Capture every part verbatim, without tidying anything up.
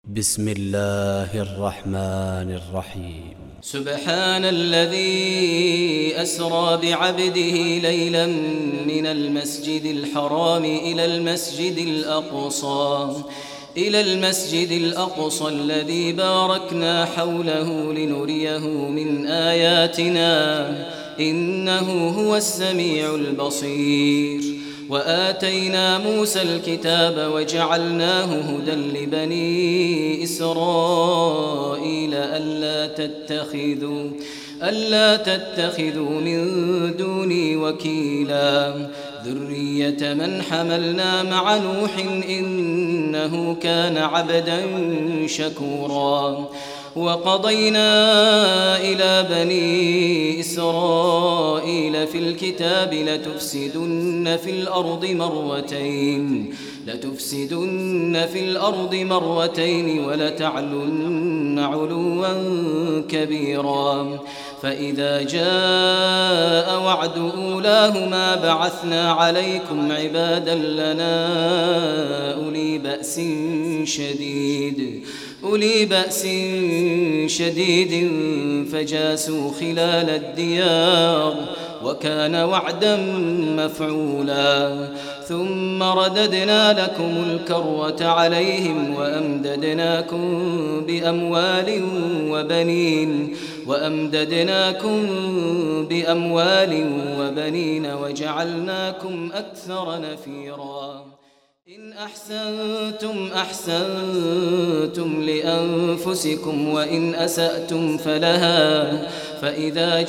بسم الله الرحمن الرحيم. سبحان الذي أسرى بعبده ليلا من المسجد الحرام إلى المسجد الأقصى إلى المسجد الأقصى الذي باركنا حوله لنريه من آياتنا إنه هو السميع البصير. وآتينا موسى الكتاب وجعلناه هدى لبني إسرائيل ألا تتخذوا ألا تتخذوا من دوني وكيلا ذرية من حملنا مع نوح إنه كان عبدا شكورا. وقضينا إلى بني إسرائيل في الكتاب لتفسدن في الأرض مرتين لتفسدن في الأرض مرتين ولتعلن علوا كبيرا. فإذا جاء وعد أولاهما بعثنا عليكم عبادا لنا أولي بأس شديد أولي بأس شديد فجاسوا خلال الديار وكان وعدا مفعولا. ثم رددنا لكم الكرة عليهم وأمددناكم بأموال وبنين وأمددناكم بأموال وبنين وجعلناكم أكثر نفيرا. إن أحسنتم أحسنتم لأنفسكم وإن أسأتم فلها. فإذا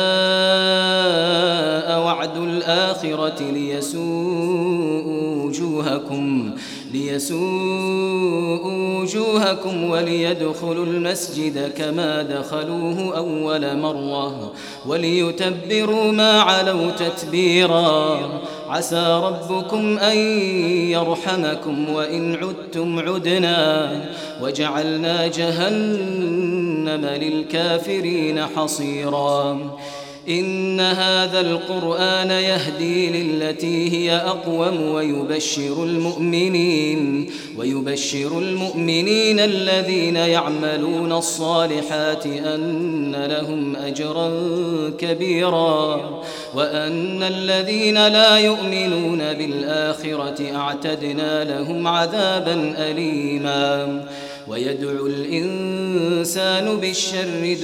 جاء وعد الآخرة ليسوءوا وجوهكم ليسوءوا وجوهكم وليدخلوا المسجد كما دخلوه أول مرة وليتبروا ما علوا تتبيرا. عسى ربكم أن يرحمكم وإن عدتم عدنا وجعلنا جهنم للكافرين حصيرا. إن هذا القرآن يهدي للتي هي أقوم ويبشر المؤمنين ويبشر المؤمنين الذين يعملون الصالحات أن لهم أجرا كبيرا وأن الذين لا يؤمنون بالآخرة أعتدنا لهم عذابا أليما. ويدعو الإنسان بالشر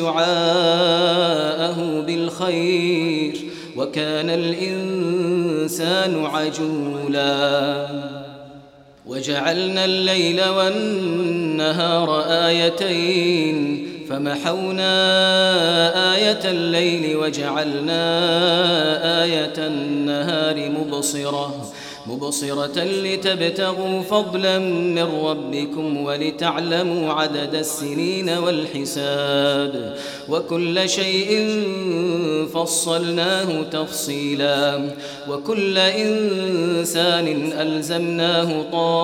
دعاءه بالخير وكان الإنسان عجولا. وجعلنا الليل والنهار آيتين فمحونا آية الليل وجعلنا آية النهار مبصرة مبصرة لتبتغوا فضلا من ربكم ولتعلموا عدد السنين والحساب وكل شيء فصلناه تفصيلا. وكل إنسان ألزمناه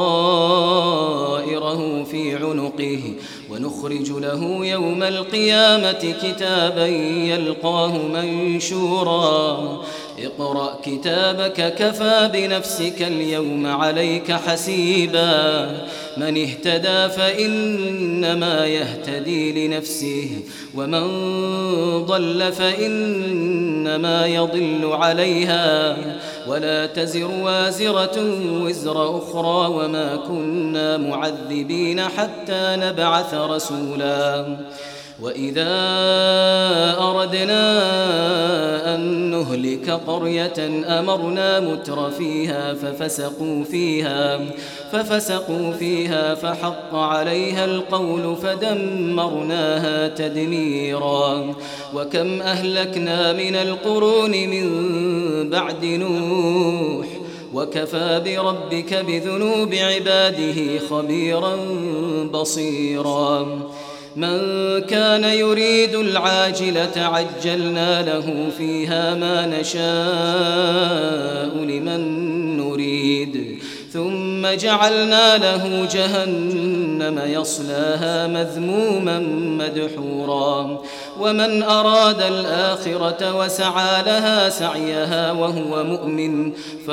طائره في عنقه ونخرج له يوم القيامة كتابا يلقاه منشورا. اقرأ كتابك كفى بنفسك اليوم عليك حسيبا. من اهتدى فإنما يهتدي لنفسه ومن ضل فإنما يضل عليها ولا تزر وازرة وزر أخرى وما كنا معذبين حتى نبعث رسولا. وإذا أردنا أن نهلك قرية أمرنا متر فيها ففسقوا فيها ففسقوا فيها فحق عليها القول فدمرناها تدميرا. وكم أهلكنا من القرون من بعد نوح وكفى بربك بذنوب عباده خبيرا بصيرا. من كان يريد العاجلة عجلنا له فيها ما نشاء لمن نريد ثم جعلنا له جهنم يصلاها مذموما مدحورا ومن أراد الآخرة وسعى لها سعيها وهو مؤمن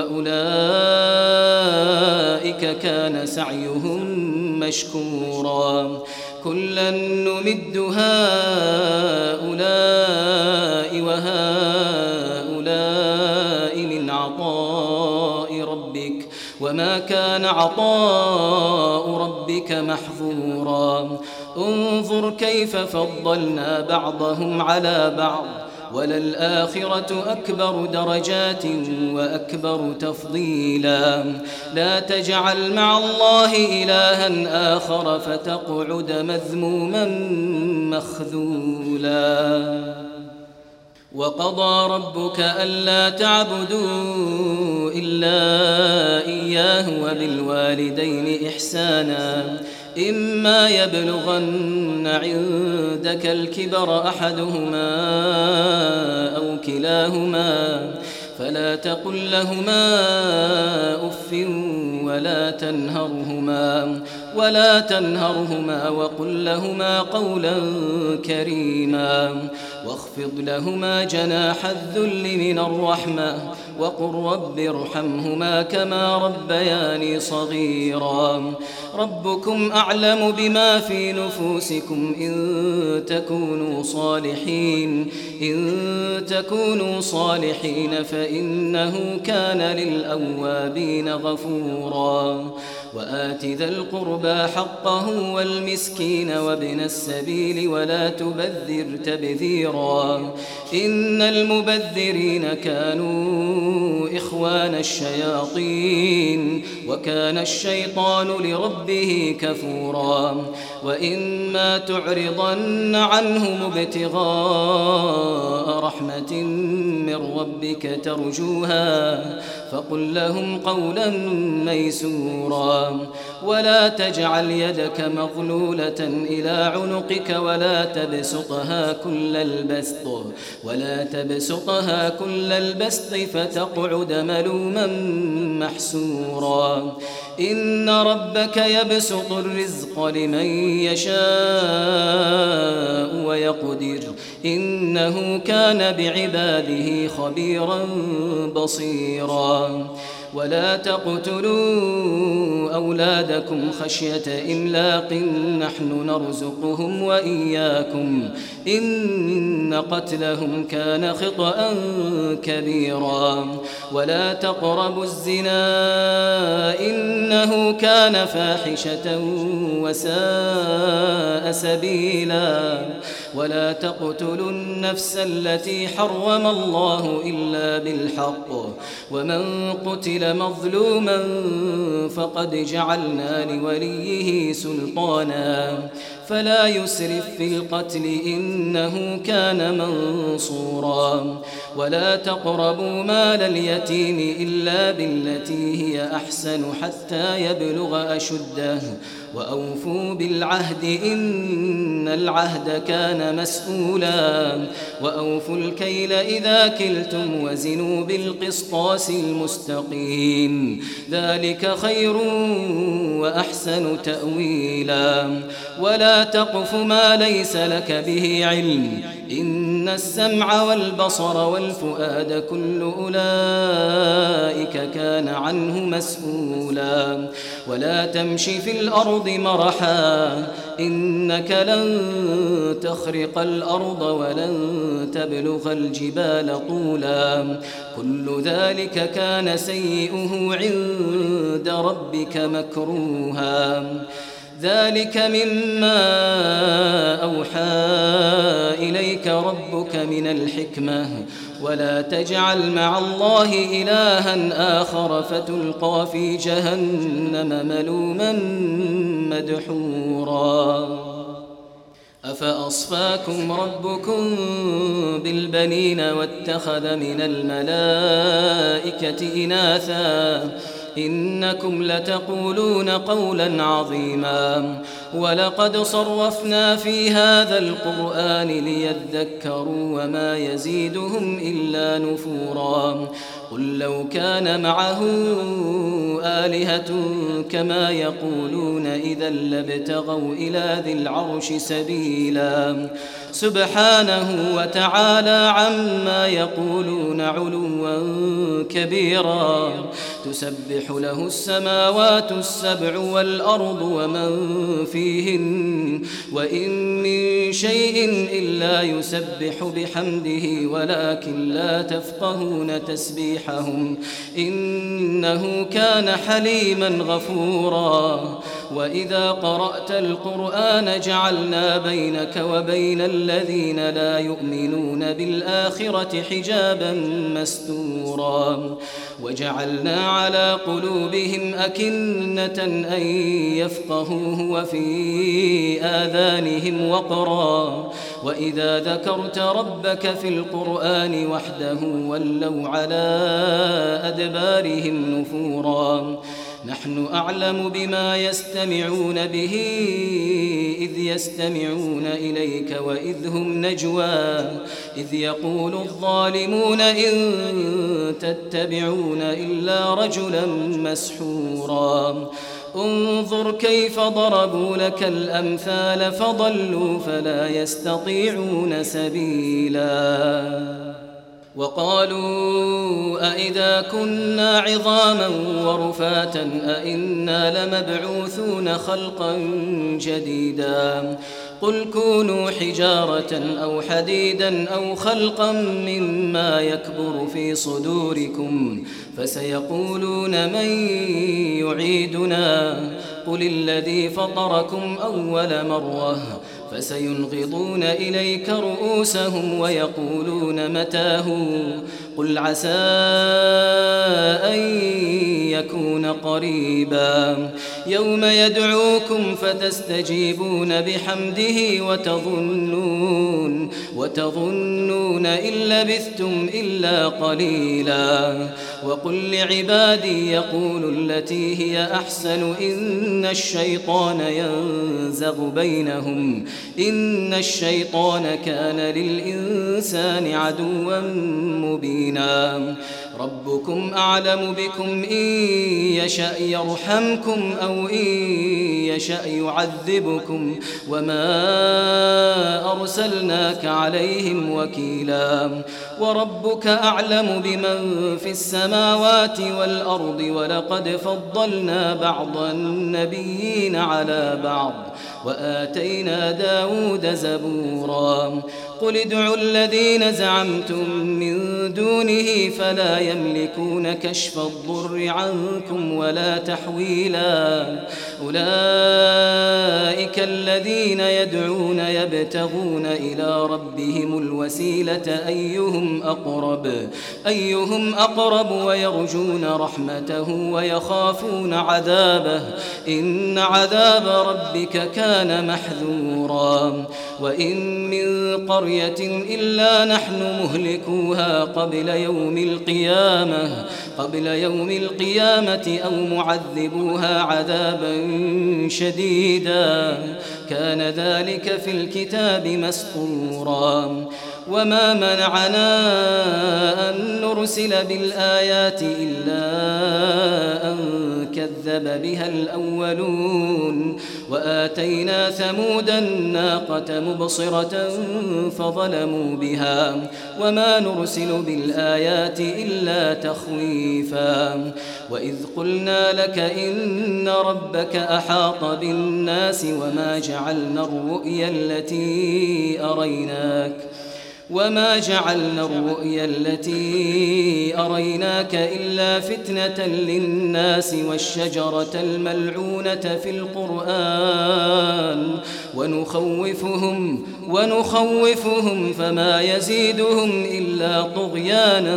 فأولئك كان سعيهم مشكورا كلا نمد هؤلاء وهؤلاء من عطاء ربك وما كان عطاء ربك محظورا انظر كيف فضلنا بعضهم على بعض وللآخرة أكبر درجات وأكبر تفضيلا لا تجعل مع الله إلها آخر فتقعد مذموما مخذولا وقضى ربك ألا تعبدوا إلا إياه وبالوالدين إحسانا إما يبلغن عندك الكبر أحدهما أو كلاهما فلا تقل لهما أف ولا تنهرهما ولا تنهرهما وقل لهما قولا كريما واخفض لهما جناح الذل من الرحمة وقل رب ارحمهما كما ربياني صغيرا ربكم أعلم بما في نفوسكم إن تكونوا صالحين إن تكونوا صالحين فإنه كان للأوابين غفورا وآت ذا القربى حقه والمسكين وابن السبيل ولا تبذر تبذيرا إن المبذرين كانوا إخوان الشياطين وكان الشيطان لربه كفورا وإما تعرضن عنهم ابتغاء رحمة من ربك ترجوها فقل لهم قولا ميسورا ولا تجعل يدك مغلولة إلى عنقك ولا تبسطها كل البسط ولا تبسطها كل البسط فتقعد ملوما محسورا إن ربك يبسط الرزق لمن يشاء ويقدر إنه كان بعباده خبيرا بصيرا ولا تقتلوا أولادكم خشية إملاق نحن نرزقهم وإياكم إن قتلهم كان خطأ كبيرا ولا تقربوا الزنا إنه كان فاحشة وساء سبيلا ولا تقتلوا النفس التي حرم الله إلا بالحق ومن قتل مظلوما فقد جعلنا لوليه سلطانا فلا يسرف في القتل إنه كان منصورا ولا تقربوا مال اليتيم إلا بالتي هي أحسن حتى يبلغ أشده وأوفوا بالعهد إن العهد كان مسؤولا وأوفوا الكيل إذا كلتم وزنوا بالقسطاس المستقيم ذلك خير وأحسن تأويلا ولا تقف ما ليس لك به علم إن السمع والبصر والفؤاد كل أولئك كان عنه مسؤولا ولا تمش في الأرض مرحا إنك لن تخرق الأرض ولن تبلغ الجبال طولا كل ذلك كان سيئه عند ربك مكروها ذلك مما أوحى إليك ربك من الحكمة ولا تجعل مع الله إلها آخر فتلقى في جهنم ملوما مدحورا أفأصفاكم ربكم بالبنين واتخذ من الملائكة إناثا إنكم لتقولون قولا عظيما ولقد صرفنا في هذا القرآن ليذكروا وما يزيدهم إلا نفورا قل لو كان معه آلهة كما يقولون إذا لابتغوا إلى ذي العرش سبيلا سبحانه وتعالى عما يقولون علوا كبيرا تسبح له السماوات السبع والأرض ومن فيهن وإن من شيء إلا يسبح بحمده ولكن لا تفقهون تسبيحهم إنه كان حليما غفورا وإذا قرأت القرآن جعلنا بينك وبين الذين لا يؤمنون بالآخرة حجابا مستورا وجعلنا على قلوبهم أكنة أن يفقهوه وفي آذانهم وقرا وإذا ذكرت ربك في القرآن وحده ولوا على أدبارهم نفورا نحن أعلم بما يستمعون به إذ يستمعون إليك وإذ هم نجوى إذ يقول الظالمون إن تتبعون إلا رجلا مسحورا انظر كيف ضربوا لك الأمثال فضلوا فلا يستطيعون سبيلا وقالوا أئذا كنا عظاما ورفاتا أئنا لمبعوثون خلقا جديدا قل كونوا حجارة أو حديدا أو خلقا مما يكبر في صدوركم فسيقولون من يعيدنا قل الذي فطركم أول مرة فسينغضون إليك رؤوسهم ويقولون متاه قل عسى أن يكون قريبا يوم يدعوكم فتستجيبون بحمده وتظنون وتظنون إن لبثتم إلا قليلا وقل لعبادي يقولوا التي هي أحسن إن الشيطان ينزغ بينهم إن الشيطان كان للإنسان عدوا مبينا ربكم أعلم بكم إن يشأ يرحمكم أو إن يشأ يعذبكم وما أرسلناك عليهم وكيلا وربك أعلم بمن في السماوات والأرض ولقد فضلنا بعض النبيين على بعض وآتينا داود زبورا قل ادعوا الذين زعمتم من دونه فلا يملكون كشف الضر عنكم ولا تحويلا أولئك الذين يدعون يبتغون إلى ربهم الوسيلة أيهم أقرب أيهم أقرب ويرجون رحمته ويخافون عذابه إن عذاب ربك كان محذورا وإن من قرية إلا نحن مهلكوها قبل يوم القيامة قبل يوم القيامة أو معذبوها عذابا شديدا كان ذلك في الكتاب مسطورا وما منعنا أن نرسل بالآيات إلا أن كذب بها الأولون وآتينا ثمود الناقة مبصرة فظلموا بها وما نرسل بالآيات إلا تخويفا وإذ قلنا لك إن ربك أحاط بالناس وما جعلنا الرؤيا التي أريناك وما جعلنا الرؤيا التي أريناك إلا فتنة للناس والشجرة الملعونة في القرآن ونخوفهم ونخوفهم فما يزيدهم إلا طغيانا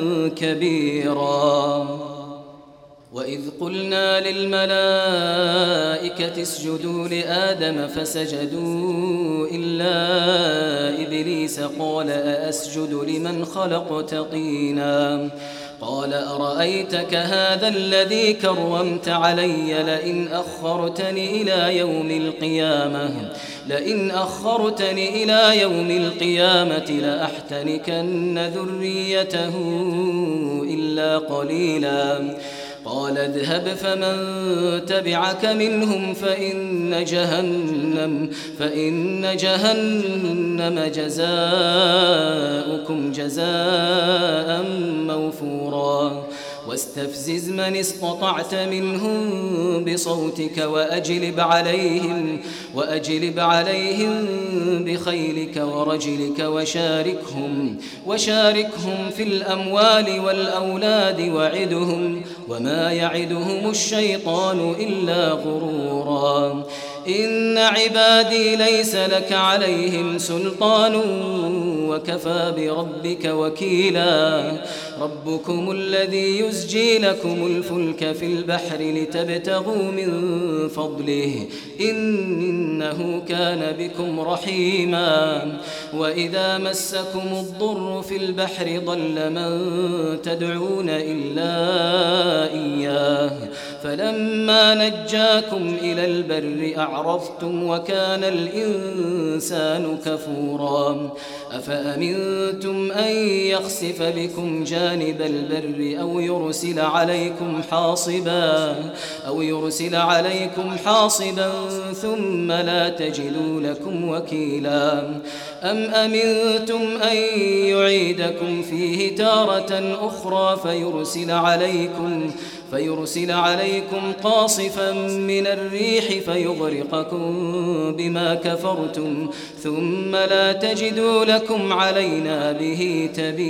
كبيرا وإذ قلنا للملائكة اسجدوا لآدم فسجدوا إلا إبليس قال أأسجد لمن خلقت طينا قال أرأيتك هذا الذي كرمت علي لئن أخرتني إلى يوم القيامة لئن أخرتني إلى يوم القيامة لأحتنكن ذريته إلا قليلا قال اذهب فمن تبعك منهم فإن جهنم فإن جهنم جزاؤكم جزاء موفورا واستفزز من استطعت منهم بصوتك وأجلب عليهم وأجلب عليهم بخيلك ورجلك وشاركهم وشاركهم في الأموال والأولاد وعدهم وما يعدهم الشيطان إلا غرورا إن عبادي ليس لك عليهم سلطان وكفى بربك وكيلا ربكم الذي يزجي لكم الفلك في البحر لتبتغوا من فضله إنه كان بكم رحيما وإذا مسكم الضر في البحر ضل من تدعون إلا إياه فلما نجاكم إلى البر أعرضتم وكان الإنسان كفورا أفأمنتم أن يخسف بكم جانب البر أو يرسل عليكم حاصبا أو يرسل عليكم حاصبا ثم لا تجدوا لكم وكيلا أم أمنتم أن يعيدكم فيه تارة أخرى فيرسل عليكم فيرسل عليكم قاصفا من الريح فيغرقكم بما كفرتم ثم لا تجدوا لكم علينا به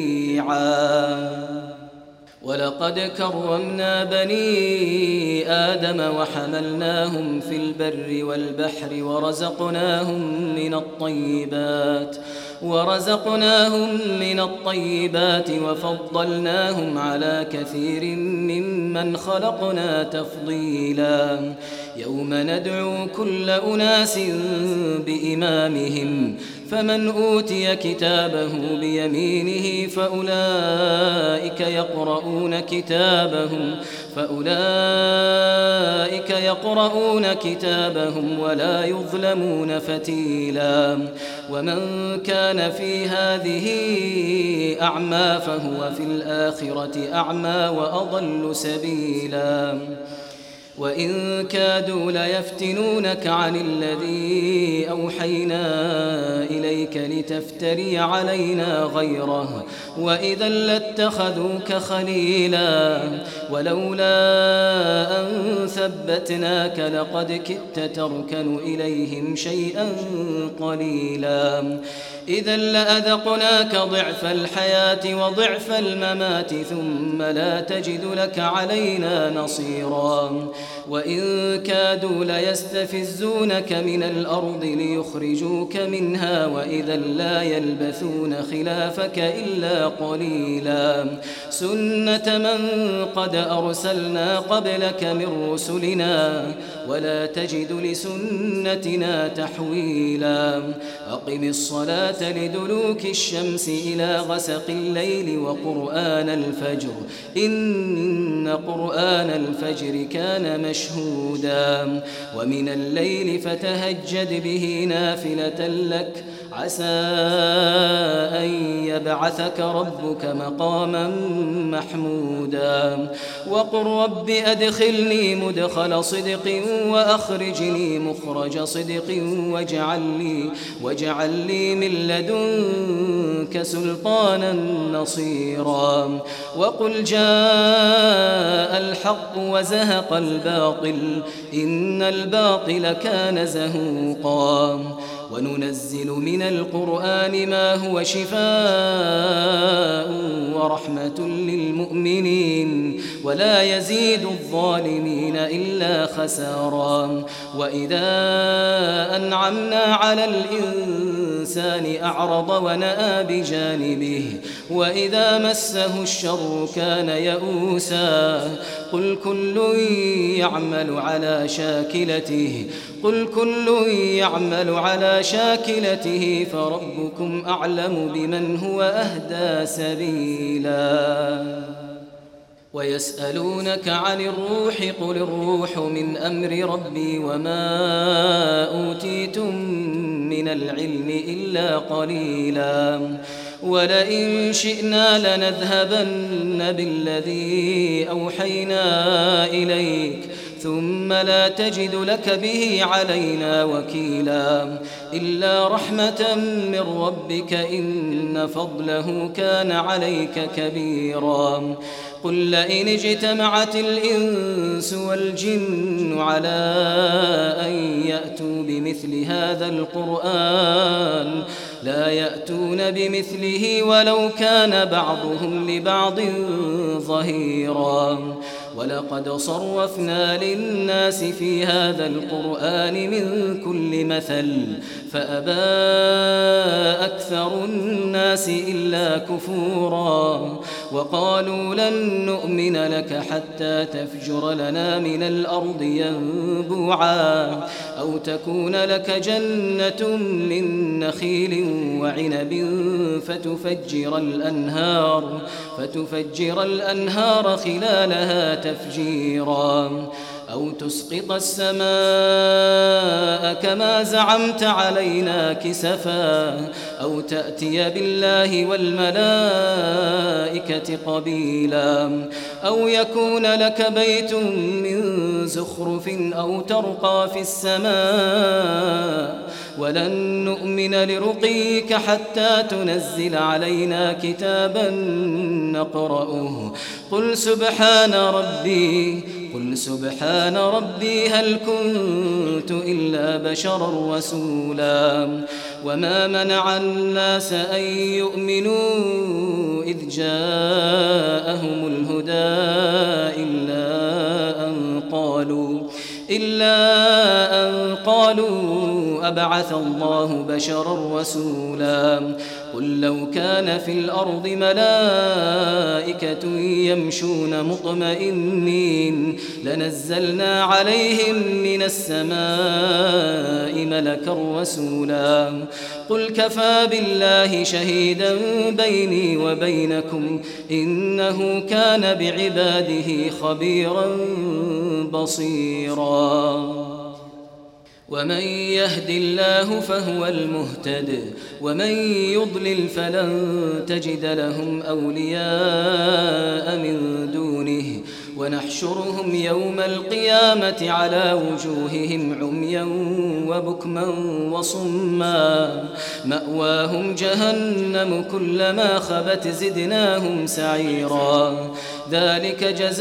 تبيعا ولقد كرمنا بني آدم وحملناهم في البر والبحر ورزقناهم من الطيبات ورزقناهم من الطيبات وفضلناهم على كثير ممن خلقنا تفضيلا يوم ندعو كل أناس بإمامهم فمن أوتي كتابه بيمينه فأولئك يقرؤون كتابهم فأولئك يقرؤون كتابهم ولا يظلمون فتيلا ومن كان في هذه أعمى فهو في الآخرة أعمى وأضل سبيلا وإن كادوا ليفتنونك عن الذي أوحينا إليك لتفتري علينا غيره وإذا لاتخذوك خليلا ولولا أن ثبتناك لقد كدت تركن إليهم شيئا قليلا إذا لأذقناك ضعف الحياة وضعف الممات ثم لا تجد لك علينا نصيرا وإن كادوا ليستفزونك من الأرض ليخرجوك منها وإذا لا يلبثون خلافك إلا قليلا سنة من قد أرسلنا قبلك من رسلنا ولا تجد لسنتنا تحويلا أقم الصلاة لدلوك الشمس إلى غسق الليل وقرآن الفجر إن قرآن الفجر كان مشهودا ومن الليل فتهجد به نافلة لك عسى أن يبعثك ربك مقاما محمودا وقل رب أدخلني مدخل صدق وأخرجني مخرج صدق واجعل لي, واجعل لي من لدنك سلطانا نصيرا وقل جاء الحق وزهق الباطل إن الباطل كان زهوقا وننزل من القرآن ما هو شفاء ورحمة للمؤمنين ولا يزيد الظالمين إلا خسارا وإذا أنعمنا على الإنسان أعرض ونأى بجانبه وإذا مسه الشر كان يئوسا قل كل يعمل على شاكلته قل كل يعمل على شاكلته فربكم أعلم بمن هو أهدى سبيلا ويسألونك عن الروح قل الروح من أمر ربي وما أوتيتم من العلم إلا قليلا ولئن شئنا لنذهبن بالذي أوحينا إليك ثم لا تجد لك به علينا وكيلا إلا رحمة من ربك إن فضله كان عليك كبيرا قل لئن اجتمعت الإنس والجن على أن يأتوا بمثل هذا القرآن لا يأتون بمثله ولو كان بعضهم لبعض ظهيرا ولقد صرفنا للناس في هذا القرآن من كل مثل فأبى أكثر الناس إلا كفورا وقالوا لن نؤمن لك حتى تفجر لنا من الأرض ينبوعا أو تكون لك جنة من نخيل وعنب فتفجر الأنهار فتفجر الأنهار خلالها تفجيرا أو تسقط السماء كما زعمت علينا كسفا أو تأتي بالله والملائكة قبيلا أو يكون لك بيت من زخرف أو ترقى في السماء ولن نؤمن لرقيك حتى تنزل علينا كتابا نقرأه قل سبحان ربي قل سبحان ربي هل كنت إلا بشرا رسولا وما منع الناس أن يؤمنوا إذ جاءهم الهدى إلا أن قالوا إلا أن قالوا أبعث الله بشرا رسولا قل لو كان في الأرض ملائكة يمشون مطمئنين لنزلنا عليهم من السماء ملكا رسولا قل كفى بالله شهيدا بيني وبينكم إنه كان بعباده خبيرا بصيرا ومن يهد الله فهو المهتد ومن يضلل فلن تجد لهم أولياء من دونه ونحشرهم يوم القيامة على وجوههم عميا وبكما وصما مأواهم جهنم كلما خبت زدناهم سعيرا ذلك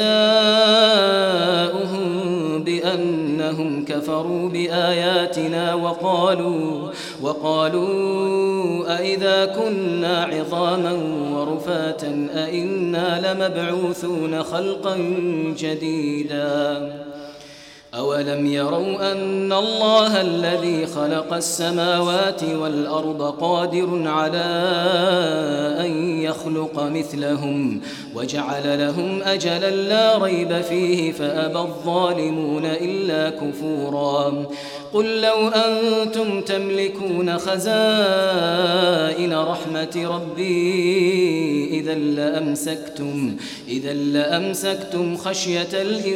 جزاؤهم بأنهم كفروا بآياتنا وقالوا وقالوا أئذا كنا عظاما ورفاتا أئنا لمبعوثون خلقا جديدا أولم يروا أن الله الذي خلق السماوات والأرض قادر على أن يخلق مثلهم وجعل لهم أجلا لا ريب فيه فأبى الظالمون إلا كفورا قل لو أنتم تملكون خزائن رحمة ربي إذا لأمسكتم إذا لأمسكتم خشية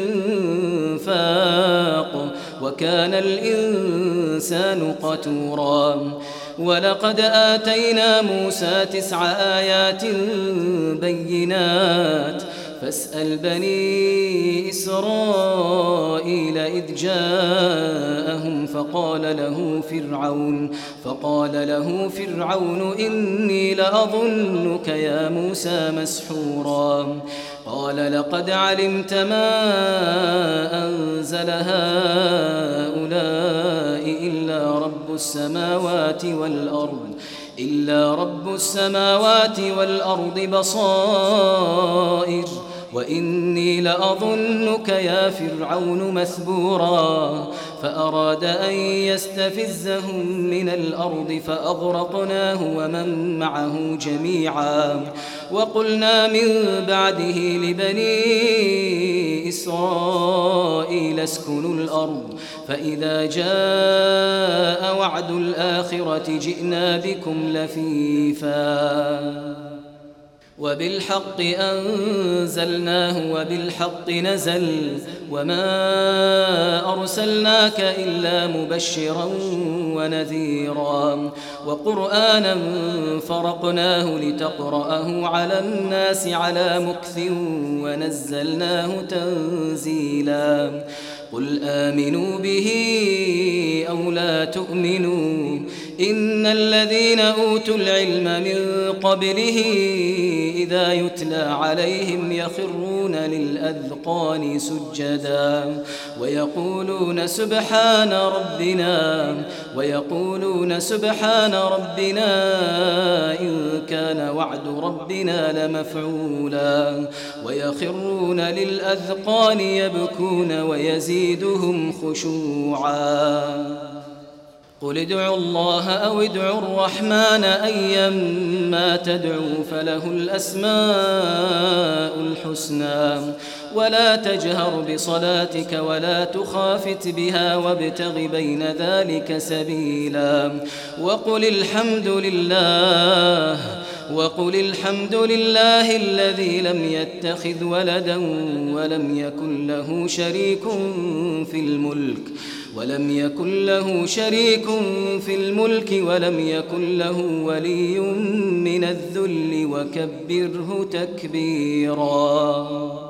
الإنفاق وكان الإنسان قتورا ولقد آتينا موسى تسع آيات بينات فاسأل بني إسرائيل إذ جاءهم فقال له فرعون فقال له فرعون إني لأظنك يا موسى مسحورا قال لقد علمت ما أنزل هؤلاء إلا رب السماوات والأرض إلا رب السماوات والأرض بصائر وإني لأظنك يا فرعون مثبورا فأراد أن يستفزهم من الأرض فأغرقناه ومن معه جميعا وقلنا من بعده لبني إسرائيل اسكنوا الأرض فإذا جاء وعد الآخرة جئنا بكم لفيفا وبالحق أنزلناه وبالحق نزل وما أرسلناك إلا مبشرا ونذيرا وقرآنا فرقناه لتقرأه على الناس على مكث ونزلناه تنزيلا قل آمنوا به أو لا تؤمنوا إن الذين أوتوا العلم من قبله إذا يتلى عليهم يخرون للأذقان سجدا ويقولون سبحان ربنا ويقولون سبحان ربنا إن كان وعد ربنا لمفعولا ويخرون للأذقان يبكون ويزيدهم خشوعا قل ادعوا الله أو ادعوا الرحمن أيما تدعوا فله الأسماء الحسنى ولا تجهر بصلاتك ولا تخافت بها وابتغ بين ذلك سبيلا وقل الحمد لله وقل الحمد لله الذي لم يتخذ ولدا ولم يكن له شريك في الملك ولم يكن له شريك في الملك ولم يكن له ولي من الذل وكبره تكبيرا.